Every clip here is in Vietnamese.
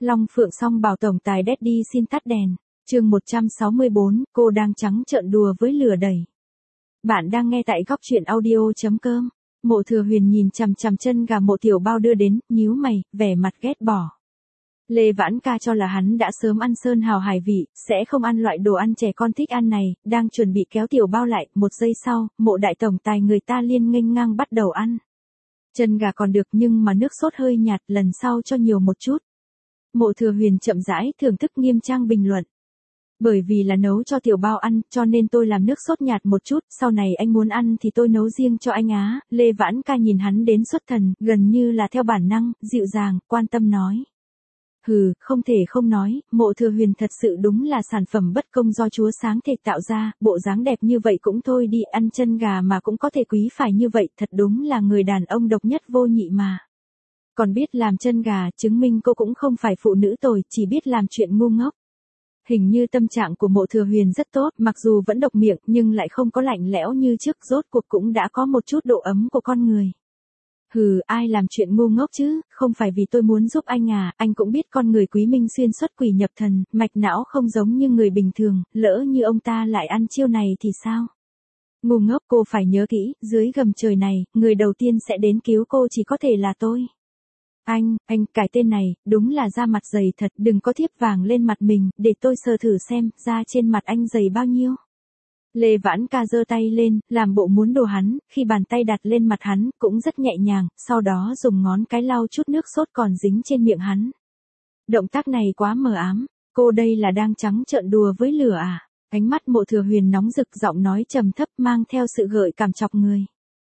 Long Phượng song bảo tổng tài Daddy xin tắt đèn. Chương 164, cô đang trắng trợn đùa với lửa đẩy. Bạn đang nghe tại góc truyện audio.com. Mộ Thừa Huyền nhìn chằm chằm chân gà Mộ Tiểu Bao đưa đến, nhíu mày, vẻ mặt ghét bỏ. Lê Vãn Ca cho là hắn đã sớm ăn sơn hào hải vị, sẽ không ăn loại đồ ăn trẻ con thích ăn này, đang chuẩn bị kéo Tiểu Bao lại, một giây sau, Mộ đại tổng tài người ta liên nghênh ngang bắt đầu ăn. Chân gà còn được nhưng mà nước sốt hơi nhạt, lần sau cho nhiều một chút. Mộ Thừa Huyền chậm rãi thưởng thức nghiêm trang bình luận. Bởi vì là nấu cho Tiểu Bao ăn, cho nên tôi làm nước sốt nhạt một chút, sau này anh muốn ăn thì tôi nấu riêng cho anh á. Lê Vãn Ca nhìn hắn đến xuất thần, gần như là theo bản năng, dịu dàng, quan tâm nói. Hừ, không thể không nói, Mộ Thừa Huyền thật sự đúng là sản phẩm bất công do Chúa sáng thể tạo ra, bộ dáng đẹp như vậy cũng thôi đi, ăn chân gà mà cũng có thể quý phải như vậy, thật đúng là người đàn ông độc nhất vô nhị mà. Còn biết làm chân gà, chứng minh cô cũng không phải phụ nữ tồi, chỉ biết làm chuyện ngu ngốc. Hình như tâm trạng của Mộ Thừa Huyền rất tốt, mặc dù vẫn độc miệng, nhưng lại không có lạnh lẽo như trước, rốt cuộc cũng đã có một chút độ ấm của con người. Hừ, ai làm chuyện ngu ngốc chứ, không phải vì tôi muốn giúp anh à, anh cũng biết con người Quý Minh Xuyên xuất quỷ nhập thần, mạch não không giống như người bình thường, lỡ như ông ta lại ăn chiêu này thì sao? Ngu ngốc, cô phải nhớ kỹ, dưới gầm trời này, người đầu tiên sẽ đến cứu cô chỉ có thể là tôi. Anh, cái tên này, đúng là da mặt dày thật, đừng có thiếp vàng lên mặt mình, để tôi sờ thử xem, da trên mặt anh dày bao nhiêu. Lê Vãn Ca giơ tay lên, làm bộ muốn đùa hắn, khi bàn tay đặt lên mặt hắn, cũng rất nhẹ nhàng, sau đó dùng ngón cái lau chút nước sốt còn dính trên miệng hắn. Động tác này quá mờ ám, cô đây là đang trắng trợn đùa với lửa à? Ánh mắt Mộ Thừa Huyền nóng rực, giọng nói trầm thấp mang theo sự gợi cảm chọc người.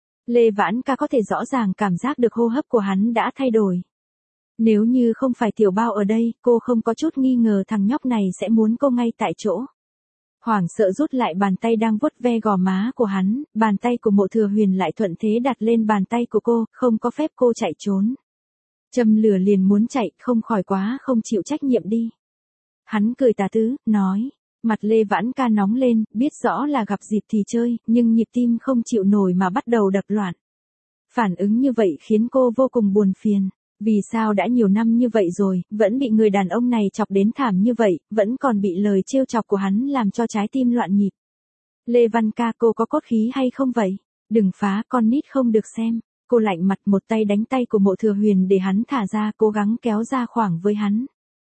Lê Vãn Ca có thể rõ ràng cảm giác được hô hấp của hắn đã thay đổi. Nếu như không phải Tiểu Bao ở đây, cô không có chút nghi ngờ thằng nhóc này sẽ muốn cô ngay tại chỗ. Hoảng sợ rút lại bàn tay đang vuốt ve gò má của hắn, bàn tay của Mộ Thừa Huyền lại thuận thế đặt lên bàn tay của cô, không có phép cô chạy trốn. Châm lửa liền muốn chạy, không khỏi quá không chịu trách nhiệm đi. Hắn cười tà tứ, nói. Mặt Lê Vãn Ca nóng lên, biết rõ là gặp dịp thì chơi, nhưng nhịp tim không chịu nổi mà bắt đầu đập loạn. Phản ứng như vậy khiến cô vô cùng buồn phiền. Vì sao đã nhiều năm như vậy rồi, vẫn bị người đàn ông này chọc đến thảm như vậy, vẫn còn bị lời trêu chọc của hắn làm cho trái tim loạn nhịp. Lê Văn Ca, cô có cốt khí hay không vậy? Đừng phá, con nít không được xem. Cô lạnh mặt, một tay đánh tay của Mộ Thừa Huyền để hắn thả ra, cố gắng kéo ra khoảng với hắn.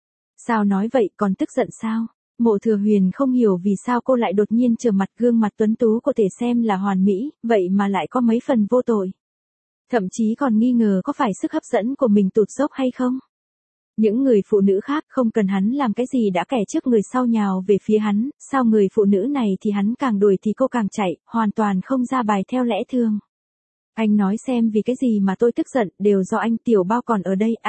Sao nói vậy, còn tức giận sao? Mộ Thừa Huyền không hiểu vì sao cô lại đột nhiên trở mặt, gương mặt tuấn tú có thể xem là hoàn mỹ, vậy mà lại có mấy phần vô tội. Thậm chí còn nghi ngờ có phải sức hấp dẫn của mình tụt dốc hay không. Những người phụ nữ khác không cần hắn làm cái gì đã kẻ trước người sau nhào về phía hắn, sao người phụ nữ này thì hắn càng đuổi thì cô càng chạy, hoàn toàn không ra bài theo lẽ thường. Anh nói xem vì cái gì mà tôi tức giận, đều do anh. Tiểu Bao còn ở đây,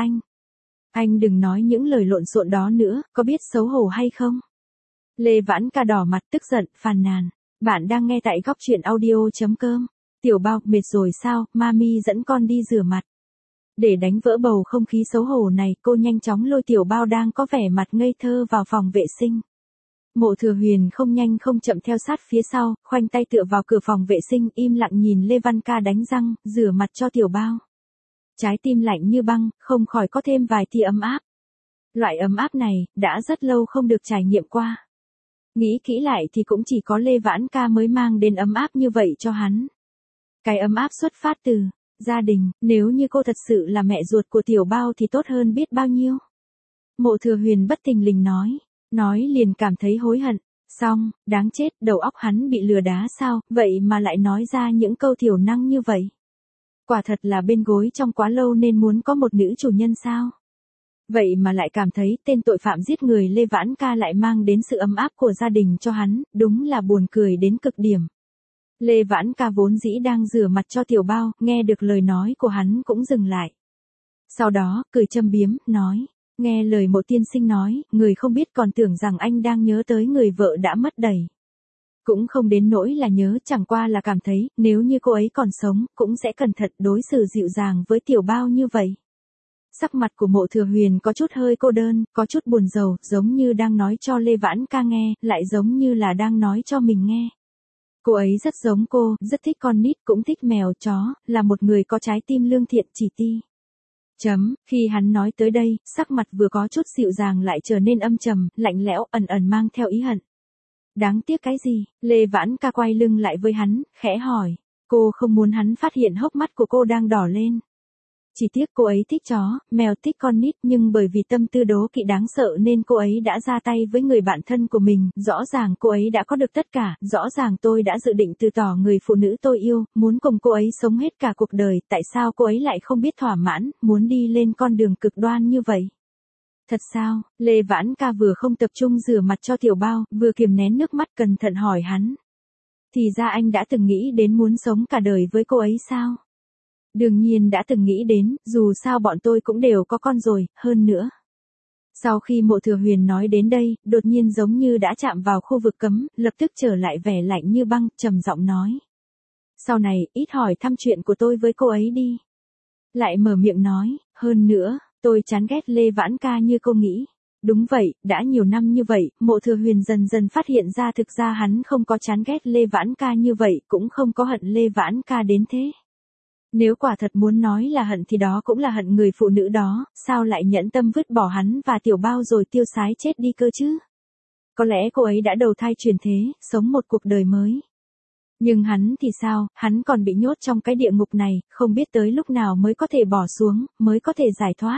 anh đừng nói những lời lộn xộn đó nữa, có biết xấu hổ hay không? Lê Vãn Ca đỏ mặt tức giận, phàn nàn. Bạn đang nghe tại góc truyện audio.com. Tiểu Bao, mệt rồi sao, mami dẫn con đi rửa mặt. Để đánh vỡ bầu không khí xấu hổ này, cô nhanh chóng lôi Tiểu Bao đang có vẻ mặt ngây thơ vào phòng vệ sinh. Mộ Thừa Huyền không nhanh không chậm theo sát phía sau, khoanh tay tựa vào cửa phòng vệ sinh, im lặng nhìn Lê Văn Ca đánh răng, rửa mặt cho Tiểu Bao. Trái tim lạnh như băng, không khỏi có thêm vài tia ấm áp. Loại ấm áp này, đã rất lâu không được trải nghiệm qua. Nghĩ kỹ lại thì cũng chỉ có Lê Vãn Ca mới mang đến ấm áp như vậy cho hắn. Cái ấm áp xuất phát từ gia đình, nếu như cô thật sự là mẹ ruột của Tiểu Bao thì tốt hơn biết bao nhiêu. Mộ Thừa Huyền bất thình lình nói liền cảm thấy hối hận. Xong, đáng chết, đầu óc hắn bị lừa đá sao, vậy mà lại nói ra những câu thiểu năng như vậy. Quả thật là bên gối trong quá lâu nên muốn có một nữ chủ nhân sao. Vậy mà lại cảm thấy tên tội phạm giết người Lê Vãn Ca lại mang đến sự ấm áp của gia đình cho hắn, đúng là buồn cười đến cực điểm. Lê Vãn Ca vốn dĩ đang rửa mặt cho Tiểu Bao, nghe được lời nói của hắn cũng dừng lại. Sau đó, cười châm biếm, nói, nghe lời Mộ tiên sinh nói, người không biết còn tưởng rằng anh đang nhớ tới người vợ đã mất đầy. Cũng không đến nỗi là nhớ, chẳng qua là cảm thấy, nếu như cô ấy còn sống, cũng sẽ cẩn thận đối xử dịu dàng với Tiểu Bao như vậy. Sắc mặt của Mộ Thừa Huyền có chút hơi cô đơn, có chút buồn rầu, giống như đang nói cho Lê Vãn Ca nghe, lại giống như là đang nói cho mình nghe. Cô ấy rất giống cô, rất thích con nít, cũng thích mèo chó, là một người có trái tim lương thiện chỉ ti. Khi hắn nói tới đây, sắc mặt vừa có chút dịu dàng lại trở nên âm trầm, lạnh lẽo, ẩn ẩn mang theo ý hận. Đáng tiếc cái gì? Lê Vãn Ca quay lưng lại với hắn, khẽ hỏi. Cô không muốn hắn phát hiện hốc mắt của cô đang đỏ lên. Chỉ tiếc cô ấy thích chó, mèo, thích con nít, nhưng bởi vì tâm tư đố kỵ đáng sợ nên cô ấy đã ra tay với người bạn thân của mình. Rõ ràng cô ấy đã có được tất cả, rõ ràng tôi đã dự định từ tỏ người phụ nữ tôi yêu, muốn cùng cô ấy sống hết cả cuộc đời, tại sao cô ấy lại không biết thỏa mãn, muốn đi lên con đường cực đoan như vậy? Thật sao? Lê Vãn Ca vừa không tập trung rửa mặt cho Tiểu Bao, vừa kiềm nén nước mắt cẩn thận hỏi hắn. Thì ra anh đã từng nghĩ đến muốn sống cả đời với cô ấy sao? Đương nhiên đã từng nghĩ đến, dù sao bọn tôi cũng đều có con rồi, hơn nữa. Sau khi Mộ Thừa Huyền nói đến đây, đột nhiên giống như đã chạm vào khu vực cấm, lập tức trở lại vẻ lạnh như băng, trầm giọng nói. Sau này, ít hỏi thăm chuyện của tôi với cô ấy đi. Lại mở miệng nói, hơn nữa, tôi chán ghét Lê Vãn Ca như cô nghĩ. Đúng vậy, đã nhiều năm như vậy, Mộ Thừa Huyền dần dần phát hiện ra thực ra hắn không có chán ghét Lê Vãn Ca như vậy, cũng không có hận Lê Vãn Ca đến thế. Nếu quả thật muốn nói là hận thì đó cũng là hận người phụ nữ đó, sao lại nhẫn tâm vứt bỏ hắn và Tiểu Bao rồi tiêu sái chết đi cơ chứ? Có lẽ cô ấy đã đầu thai chuyển thế, sống một cuộc đời mới. Nhưng hắn thì sao, hắn còn bị nhốt trong cái địa ngục này, không biết tới lúc nào mới có thể bỏ xuống, mới có thể giải thoát.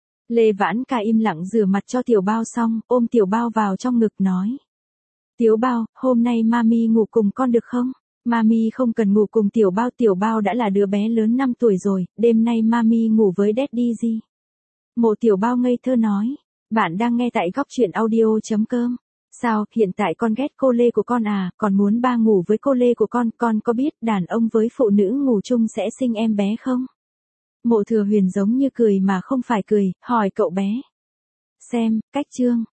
Lê Vãn Ca im lặng rửa mặt cho Tiểu Bao xong, ôm Tiểu Bao vào trong ngực nói. Tiểu Bao, hôm nay mami ngủ cùng con được không? Mami không cần ngủ cùng Tiểu Bao đã là đứa bé lớn 5 tuổi rồi, đêm nay mami ngủ với daddy gì? Mộ Tiểu Bao ngây thơ nói. Bạn đang nghe tại góc truyện audio.com. Sao, hiện tại con ghét cô Lê của con à, còn muốn ba ngủ với cô Lê của con có biết đàn ông với phụ nữ ngủ chung sẽ sinh em bé không? Mộ Thừa Huyền giống như cười mà không phải cười, hỏi cậu bé. Xem, cách chương.